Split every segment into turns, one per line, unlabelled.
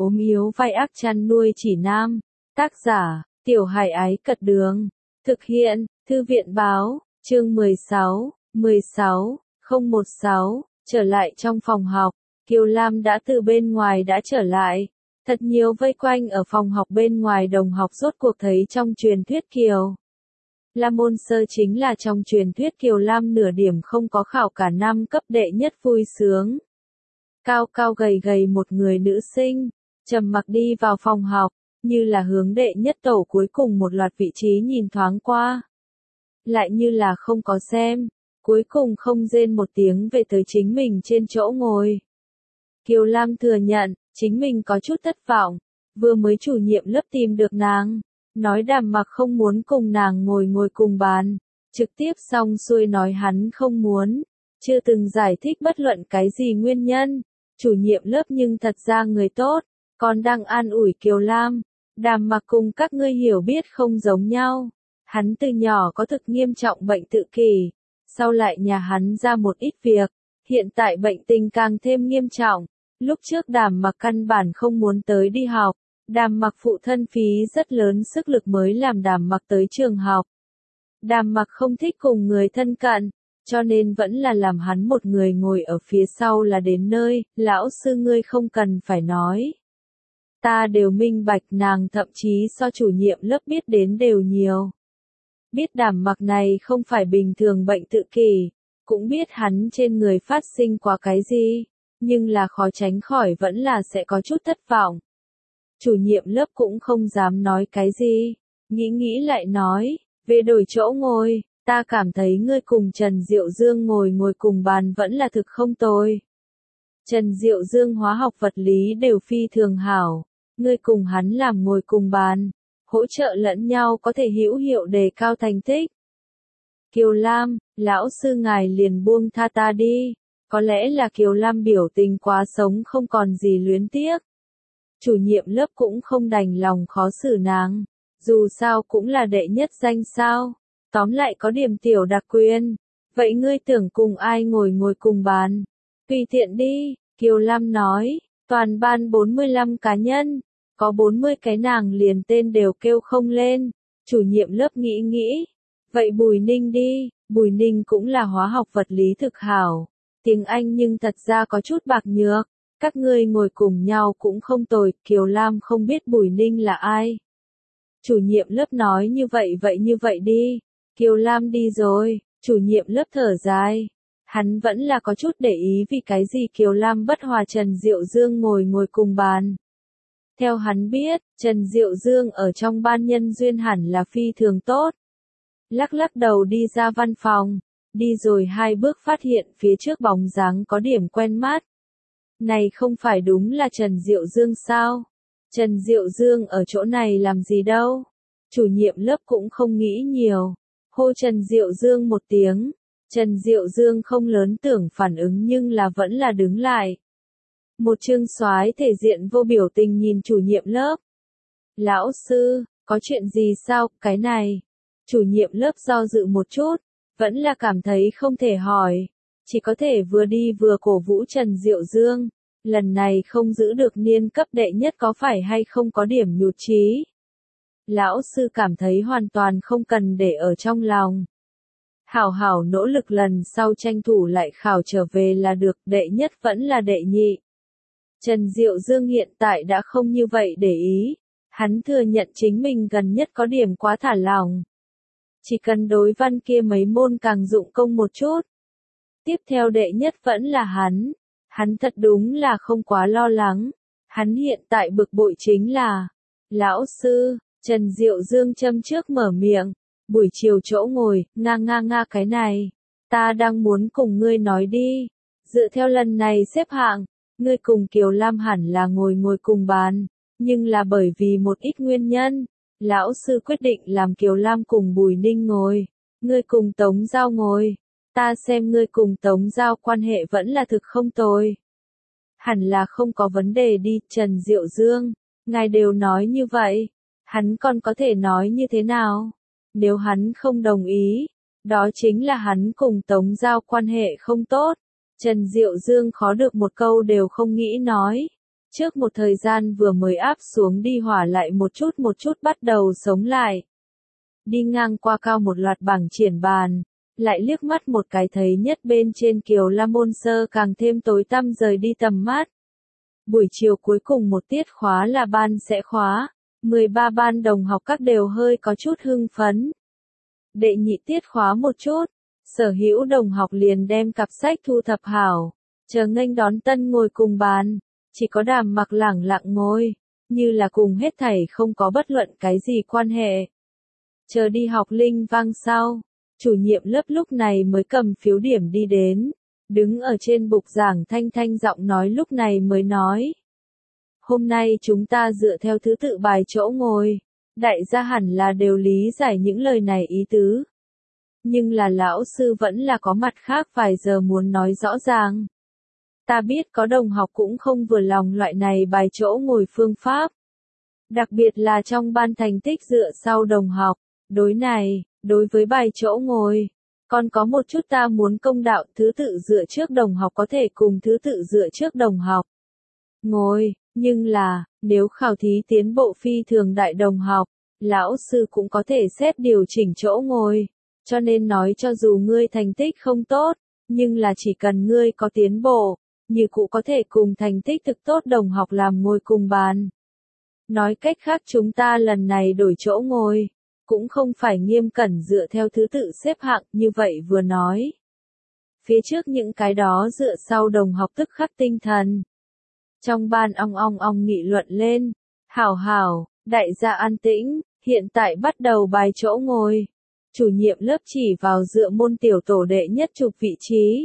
ốm yếu vai ác chăn nuôi chỉ nam. Tác giả, Tiểu Hải Ái Cật Đường. Thực hiện, Thư viện Báo, chương 16, 016, trở lại trong phòng học. Kiều Lam đã từ bên ngoài đã trở lại. Thật nhiều vây quanh ở phòng học bên ngoài đồng học rốt cuộc thấy trong truyền thuyết Kiều Lam môn sơ chính là trong truyền thuyết Kiều Lam nửa điểm không có khảo cả năm cấp đệ nhất vui sướng. Cao cao gầy gầy một người nữ sinh, trầm mặc đi vào phòng học, như là hướng đệ nhất tổ cuối cùng một loạt vị trí nhìn thoáng qua. Lại như là không có xem, cuối cùng không rên một tiếng về tới chính mình trên chỗ ngồi. Kiều Lam thừa nhận, chính mình có chút thất vọng, vừa mới chủ nhiệm lớp tìm được nàng, nói Đàm Mặc không muốn cùng nàng ngồi cùng bàn, trực tiếp xong xuôi nói hắn không muốn, chưa từng giải thích bất luận cái gì nguyên nhân, chủ nhiệm lớp nhưng thật ra người tốt, còn đang an ủi Kiều Lam, Đàm Mặc cùng các ngươi hiểu biết không giống nhau, hắn từ nhỏ có thực nghiêm trọng bệnh tự kỷ, sau lại nhà hắn ra một ít việc, hiện tại bệnh tình càng thêm nghiêm trọng. Lúc trước Đàm Mặc căn bản không muốn tới đi học, Đàm Mặc phụ thân phí rất lớn sức lực mới làm Đàm Mặc tới trường học. Đàm Mặc không thích cùng người thân cận, cho nên vẫn là làm hắn một người ngồi ở phía sau là đến nơi, lão sư ngươi không cần phải nói. Ta đều minh bạch, nàng thậm chí so chủ nhiệm lớp biết đến đều nhiều. Biết Đàm Mặc này không phải bình thường bệnh tự kỷ, cũng biết hắn trên người phát sinh qua cái gì. Nhưng là khó tránh khỏi vẫn là sẽ có chút thất vọng. Chủ nhiệm lớp cũng không dám nói cái gì, nghĩ lại nói, về đổi chỗ ngồi, ta cảm thấy ngươi cùng Trần Diệu Dương ngồi cùng bàn vẫn là thực không tồi. Trần Diệu Dương hóa học vật lý đều phi thường hảo, ngươi cùng hắn làm ngồi cùng bàn, hỗ trợ lẫn nhau có thể hữu hiệu đề cao thành tích. Kiều Lam, lão sư ngài liền buông tha ta đi. Có lẽ là Kiều Lam biểu tình quá sống không còn gì luyến tiếc. Chủ nhiệm lớp cũng không đành lòng khó xử nàng, dù sao cũng là đệ nhất danh sao, tóm lại có điểm tiểu đặc quyền. Vậy ngươi tưởng cùng ai ngồi cùng bàn? Tùy tiện đi, Kiều Lam nói, toàn ban 45 cá nhân, có 40 cái nàng liền tên đều kêu không lên. Chủ nhiệm lớp nghĩ, vậy Bùi Ninh đi, Bùi Ninh cũng là hóa học vật lý thực hảo. Tiếng Anh nhưng thật ra có chút bạc nhược, các ngươi ngồi cùng nhau cũng không tồi, Kiều Lam không biết Bùi Ninh là ai. Chủ nhiệm lớp nói như vậy đi, Kiều Lam đi rồi, chủ nhiệm lớp thở dài, hắn vẫn là có chút để ý vì cái gì Kiều Lam bất hòa Trần Diệu Dương ngồi cùng bàn. Theo hắn biết, Trần Diệu Dương ở trong ban nhân duyên hẳn là phi thường tốt. Lắc đầu đi ra văn phòng. Đi rồi 2 bước phát hiện phía trước bóng dáng có điểm quen mắt. Này không phải đúng là Trần Diệu Dương sao? Trần Diệu Dương ở chỗ này làm gì đâu? Chủ nhiệm lớp cũng không nghĩ nhiều. Hô Trần Diệu Dương một tiếng. Trần Diệu Dương không lớn tưởng phản ứng nhưng là vẫn là đứng lại. Một trương soái thể diện vô biểu tình nhìn chủ nhiệm lớp. Lão sư, có chuyện gì sao, cái này? Chủ nhiệm lớp do dự một chút. Vẫn là cảm thấy không thể hỏi, chỉ có thể vừa đi vừa cổ vũ Trần Diệu Dương, lần này không giữ được niên cấp đệ nhất có phải hay không có điểm nhụt chí. Lão sư cảm thấy hoàn toàn không cần để ở trong lòng. Hảo nỗ lực lần sau tranh thủ lại khảo trở về là được, đệ nhất vẫn là đệ nhị. Trần Diệu Dương hiện tại đã không như vậy để ý, hắn thừa nhận chính mình gần nhất có điểm quá thả lỏng. Chỉ cần đối văn kia mấy môn càng dụng công một chút. Tiếp theo đệ nhất vẫn là hắn thật đúng là không quá lo lắng, hắn hiện tại bực bội chính là, lão sư, Trần Diệu Dương châm trước mở miệng, buổi chiều chỗ ngồi, nga cái này, ta đang muốn cùng ngươi nói đi, dựa theo lần này xếp hạng, ngươi cùng Kiều Lam hẳn là ngồi cùng bàn, nhưng là bởi vì một ít nguyên nhân. Lão sư quyết định làm Kiều Lam cùng Bùi Ninh ngồi, ngươi cùng Tống Giao ngồi, ta xem ngươi cùng Tống Giao quan hệ vẫn là thực không tồi. Hẳn là không có vấn đề đi, Trần Diệu Dương, ngài đều nói như vậy, hắn còn có thể nói như thế nào? Nếu hắn không đồng ý, đó chính là hắn cùng Tống Giao quan hệ không tốt. Trần Diệu Dương khó được một câu đều không nghĩ nói. Trước một thời gian vừa mới áp xuống đi hỏa lại một chút bắt đầu sống lại. Đi ngang qua cao một loạt bảng triển bàn, lại liếc mắt một cái thấy nhất bên trên Kiều Lam môn sơ càng thêm tối tăm rời đi tầm mắt. Buổi chiều cuối cùng một tiết khóa là ban sẽ khóa, 13 ban đồng học các đều hơi có chút hưng phấn. Đệ nhị tiết khóa một chút, sở hữu đồng học liền đem cặp sách thu thập hảo, chờ nghênh đón tân ngồi cùng bàn, chỉ có Đàm Mặc lẳng lặng ngồi, như là cùng hết thảy không có bất luận cái gì quan hệ. Chờ đi học linh vang sau, chủ nhiệm lớp lúc này mới cầm phiếu điểm đi đến, đứng ở trên bục giảng thanh giọng nói lúc này mới nói. Hôm nay chúng ta dựa theo thứ tự bài chỗ ngồi, đại gia hẳn là đều lý giải những lời này ý tứ. Nhưng là lão sư vẫn là có mặt khác vài giờ muốn nói rõ ràng. Ta biết có đồng học cũng không vừa lòng loại này bài chỗ ngồi phương pháp. Đặc biệt là trong ban thành tích dựa sau đồng học, đối với bài chỗ ngồi, còn có một chút ta muốn công đạo thứ tự dựa trước đồng học có thể cùng thứ tự dựa trước đồng học ngồi, nhưng là, nếu khảo thí tiến bộ phi thường đại đồng học, lão sư cũng có thể xét điều chỉnh chỗ ngồi, cho nên nói cho dù ngươi thành tích không tốt, nhưng là chỉ cần ngươi có tiến bộ, như cụ có thể cùng thành tích thực tốt đồng học làm ngồi cùng bàn. Nói cách khác chúng ta lần này đổi chỗ ngồi, cũng không phải nghiêm cẩn dựa theo thứ tự xếp hạng như vậy vừa nói. Phía trước những cái đó dựa sau đồng học tức khắc tinh thần. Trong ban ong nghị luận lên, hảo, đại gia an tĩnh, hiện tại bắt đầu bài chỗ ngồi. Chủ nhiệm lớp chỉ vào dựa môn tiểu tổ đệ nhất chụp vị trí.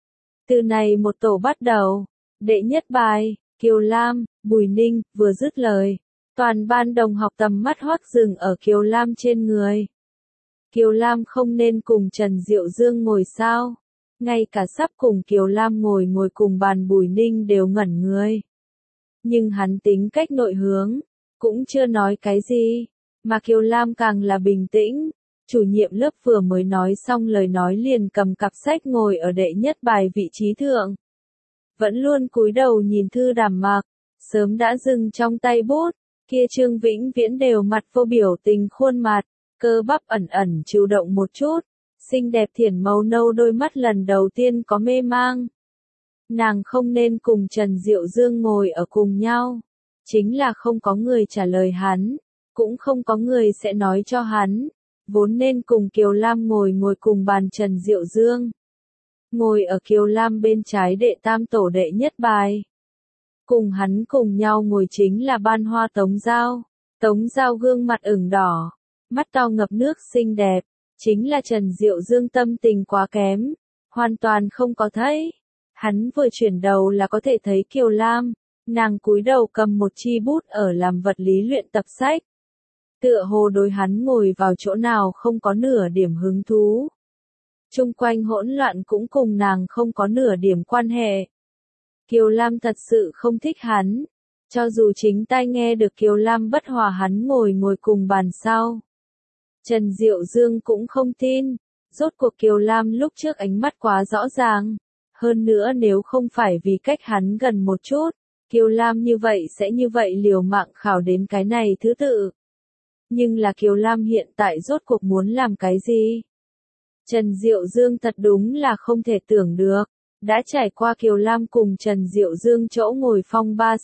Từ này một tổ bắt đầu, đệ nhất bài, Kiều Lam, Bùi Ninh, vừa dứt lời. Toàn ban đồng học tầm mắt hoắc dừng ở Kiều Lam trên người. Kiều Lam không nên cùng Trần Diệu Dương ngồi sao? Ngay cả sắp cùng Kiều Lam ngồi cùng bàn Bùi Ninh đều ngẩn người. Nhưng hắn tính cách nội hướng, cũng chưa nói cái gì, mà Kiều Lam càng là bình tĩnh. Chủ nhiệm lớp vừa mới nói xong lời nói liền cầm cặp sách ngồi ở đệ nhất bài vị trí thượng. Vẫn luôn cúi đầu nhìn thư Đàm Mặc, sớm đã dừng trong tay bút. Kia Trương Vĩnh Viễn đều mặt vô biểu tình khuôn mặt, cơ bắp ẩn chịu động một chút, xinh đẹp thiển màu nâu đôi mắt lần đầu tiên có mê mang. Nàng không nên cùng Trần Diệu Dương ngồi ở cùng nhau, chính là không có người trả lời hắn, cũng không có người sẽ nói cho hắn, vốn nên cùng Kiều Lam ngồi cùng bàn Trần Diệu Dương. Ngồi ở Kiều Lam bên trái đệ tam tổ đệ nhất bài. Cùng hắn cùng nhau ngồi chính là Ban Hoa Tống Giao. Tống Giao gương mặt ửng đỏ, mắt to ngập nước xinh đẹp, chính là Trần Diệu Dương tâm tình quá kém, hoàn toàn không có thấy. Hắn vừa chuyển đầu là có thể thấy Kiều Lam, nàng cúi đầu cầm một chi bút ở làm vật lý luyện tập sách. Tựa hồ đối hắn ngồi vào chỗ nào không có nửa điểm hứng thú. Chung quanh hỗn loạn cũng cùng nàng không có nửa điểm quan hệ. Kiều Lam thật sự không thích hắn, cho dù chính tai nghe được Kiều Lam bất hòa hắn ngồi cùng bàn sau. Trần Diệu Dương cũng không tin, rốt cuộc Kiều Lam lúc trước ánh mắt quá rõ ràng, hơn nữa nếu không phải vì cách hắn gần một chút, Kiều Lam như vậy sẽ như vậy liều mạng khảo đến cái này thứ tự. Nhưng là Kiều Lam hiện tại rốt cuộc muốn làm cái gì? Trần Diệu Dương thật đúng là không thể tưởng được. Đã trải qua Kiều Lam cùng Trần Diệu Dương chỗ ngồi phong ba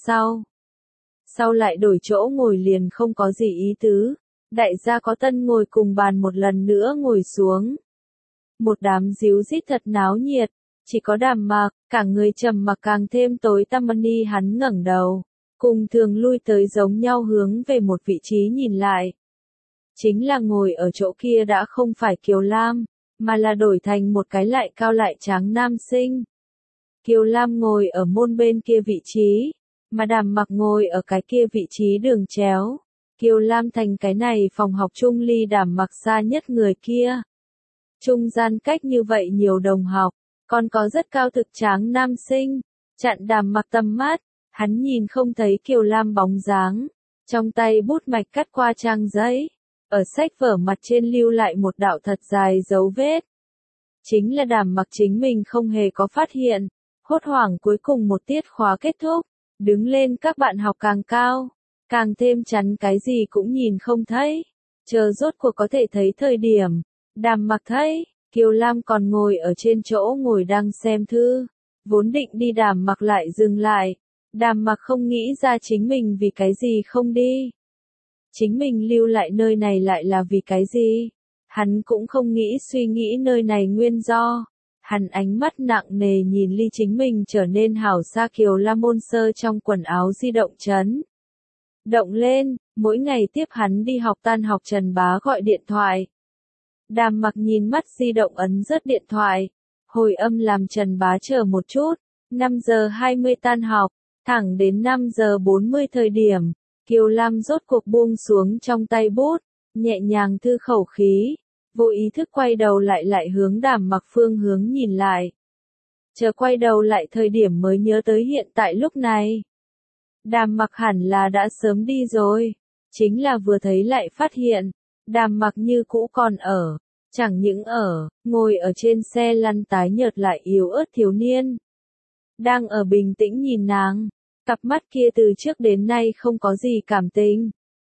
sau lại đổi chỗ ngồi liền không có gì ý tứ, đại gia có tân ngồi cùng bàn một lần nữa ngồi xuống. Một đám díu dít thật náo nhiệt, chỉ có Đàm Mặc, cả người trầm mặc càng thêm tối tăm. Hắn ngẩng đầu, cùng thường lui tới giống nhau hướng về một vị trí nhìn lại. Chính là ngồi ở chỗ kia đã không phải Kiều Lam, mà là đổi thành một cái lại cao lại tráng nam sinh. Kiều Lam ngồi ở môn bên kia vị trí, mà Đàm Mặc ngồi ở cái kia vị trí đường chéo. Kiều Lam thành cái này phòng học chung ly Đàm Mặc xa nhất người kia. Trung gian cách như vậy nhiều đồng học, còn có rất cao thực tráng nam sinh, chặn Đàm Mặc tầm mắt, hắn nhìn không thấy Kiều Lam bóng dáng, trong tay bút mạch cắt qua trang giấy, ở sách vở mặt trên lưu lại một đạo thật dài dấu vết. Chính là Đàm Mặc chính mình không hề có phát hiện. Hốt hoảng cuối cùng một tiết khóa kết thúc, Đứng lên các bạn học càng cao, càng thêm chắn cái gì cũng nhìn không thấy. Chờ rốt cuộc có thể thấy thời điểm, Đàm Mặc thấy, Kiều Lam còn ngồi ở trên chỗ ngồi đang xem thư. Vốn định đi Đàm Mặc lại dừng lại. Đàm Mặc không nghĩ ra chính mình vì cái gì không đi. Chính mình lưu lại nơi này lại là vì cái gì? Hắn cũng không nghĩ suy nghĩ nơi này nguyên do. Hắn ánh mắt nặng nề nhìn ly chính mình trở nên hảo xa Kiều Lam Môn Sơ trong quần áo di động chấn. Động lên, mỗi ngày tiếp hắn đi học tan học Trần Bá gọi điện thoại. Đàm Mặc nhìn mắt di động ấn rớt điện thoại. Hồi âm làm Trần Bá chờ một chút. 5 giờ 20 tan học, thẳng đến 5 giờ 40 thời điểm. Kiều Lam rốt cuộc buông xuống trong tay bút, nhẹ nhàng thư khẩu khí, vô ý thức quay đầu lại hướng Đàm Mặc phương hướng nhìn lại. Chờ quay đầu lại thời điểm mới nhớ tới hiện tại lúc này. Đàm Mặc hẳn là đã sớm đi rồi, chính là vừa thấy lại phát hiện, Đàm Mặc như cũ còn ở, chẳng những ở, ngồi ở trên xe lăn tái nhợt lại yếu ớt thiếu niên. Đang ở bình tĩnh nhìn nàng. Cặp mắt kia từ trước đến nay không có gì cảm tình.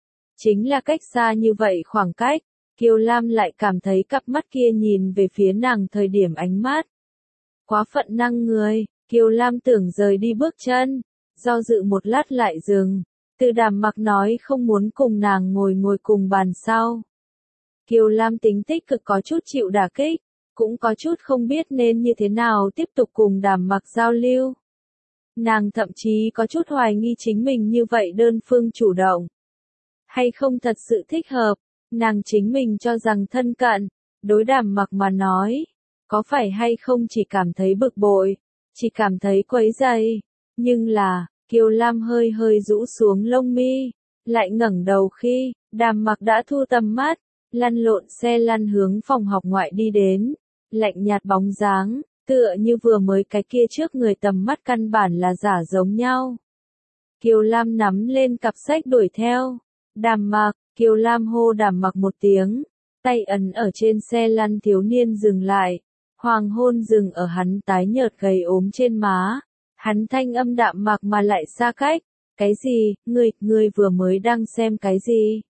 Chính là cách xa như vậy khoảng cách, Kiều Lam lại cảm thấy cặp mắt kia nhìn về phía nàng thời điểm ánh mắt. Quá phận năng người, Kiều Lam tưởng rời đi bước chân, do dự một lát lại dừng, từ Đàm Mặc nói không muốn cùng nàng ngồi cùng bàn sau. Kiều Lam tính tích cực có chút chịu đả kích, cũng có chút không biết nên như thế nào tiếp tục cùng Đàm Mặc giao lưu. Nàng thậm chí có chút hoài nghi chính mình như vậy đơn phương chủ động. Hay không thật sự thích hợp, nàng chính mình cho rằng thân cận, đối Đàm Mặc mà nói, có phải hay không chỉ cảm thấy bực bội, chỉ cảm thấy quấy rầy, nhưng là, Kiều Lam hơi rũ xuống lông mi, lại ngẩng đầu khi, Đàm Mặc đã thu tầm mắt, lăn lộn xe lăn hướng phòng học ngoại đi đến, lạnh nhạt bóng dáng. Tựa như vừa mới cái kia trước người tầm mắt căn bản là giả giống nhau. Kiều Lam nắm lên cặp sách đuổi theo. Đàm Mặc, Kiều Lam hô Đàm Mặc một tiếng. Tay ấn ở trên xe lăn thiếu niên dừng lại. Hoàng hôn dừng ở hắn tái nhợt gầy ốm trên má. Hắn thanh âm đạm mạc mà lại xa cách. Cái gì, ngươi vừa mới đang xem cái gì?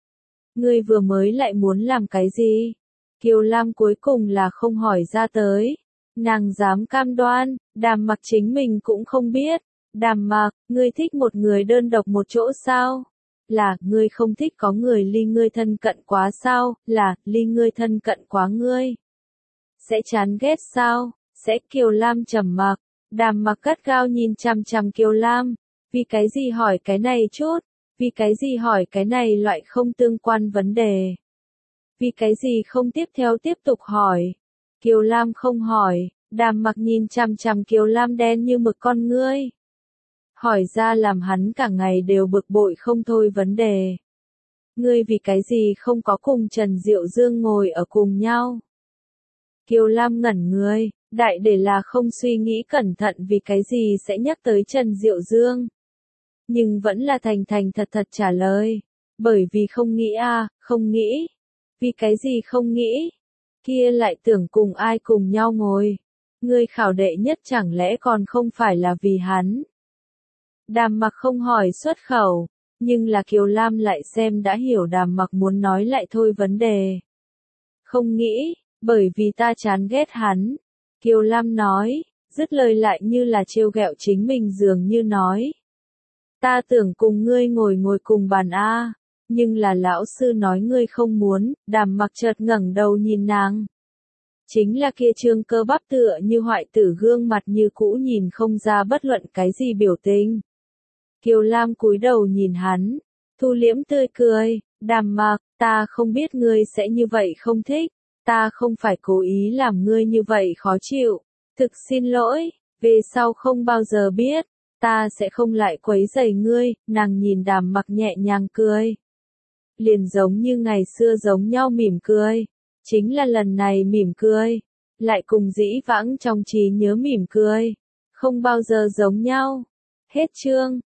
Ngươi vừa mới lại muốn làm cái gì? Kiều Lam cuối cùng là không hỏi ra tới. Nàng dám cam đoan, Đàm Mặc chính mình cũng không biết. Đàm Mặc, ngươi thích một người đơn độc một chỗ sao? Là, ngươi không thích có người ly ngươi thân cận quá sao? Là, ly ngươi thân cận quá ngươi. Sẽ chán ghét sao? Sẽ. Kiều Lam trầm mặc. Đàm Mặc gắt gao nhìn chằm chằm Kiều Lam. Vì cái gì hỏi cái này chút? Vì cái gì hỏi cái này loại không tương quan vấn đề? Vì cái gì không tiếp tục hỏi? Kiều Lam không hỏi, Đàm Mặc nhìn chằm chằm Kiều Lam đen như mực con ngươi. Hỏi ra làm hắn cả ngày đều bực bội không thôi vấn đề. Ngươi vì cái gì không có cùng Trần Diệu Dương ngồi ở cùng nhau? Kiều Lam ngẩn người, đại để là không suy nghĩ cẩn thận vì cái gì sẽ nhắc tới Trần Diệu Dương. Nhưng vẫn là thành thật trả lời. Bởi vì không nghĩ không nghĩ. Vì cái gì không nghĩ? Kia lại tưởng cùng ai cùng nhau ngồi. Ngươi khảo đệ nhất chẳng lẽ còn không phải là vì hắn. Đàm Mặc không hỏi xuất khẩu, nhưng là Kiều Lam lại xem đã hiểu Đàm Mặc muốn nói lại thôi vấn đề. Không nghĩ, bởi vì ta chán ghét hắn. Kiều Lam nói, dứt lời lại như là trêu ghẹo chính mình dường như nói. Ta tưởng cùng ngươi ngồi cùng bàn a. Nhưng là lão sư nói ngươi không muốn. Đàm Mặc chợt ngẩng đầu nhìn nàng. Chính là kia trương cơ bắp tựa như hoại tử gương mặt như cũ nhìn không ra bất luận cái gì biểu tình. Kiều Lam cúi đầu nhìn hắn, thu liễm tươi cười. Đàm Mặc, ta không biết ngươi sẽ như vậy không thích. Ta không phải cố ý làm ngươi như vậy khó chịu. Thực xin lỗi, về sau không bao giờ biết. Ta sẽ không lại quấy rầy ngươi. Nàng nhìn Đàm Mặc nhẹ nhàng cười. Liền giống như ngày xưa giống nhau mỉm cười. Chính là lần này mỉm cười. Lại cùng dĩ vãng trong trí nhớ mỉm cười. Không bao giờ giống nhau. Hết chương.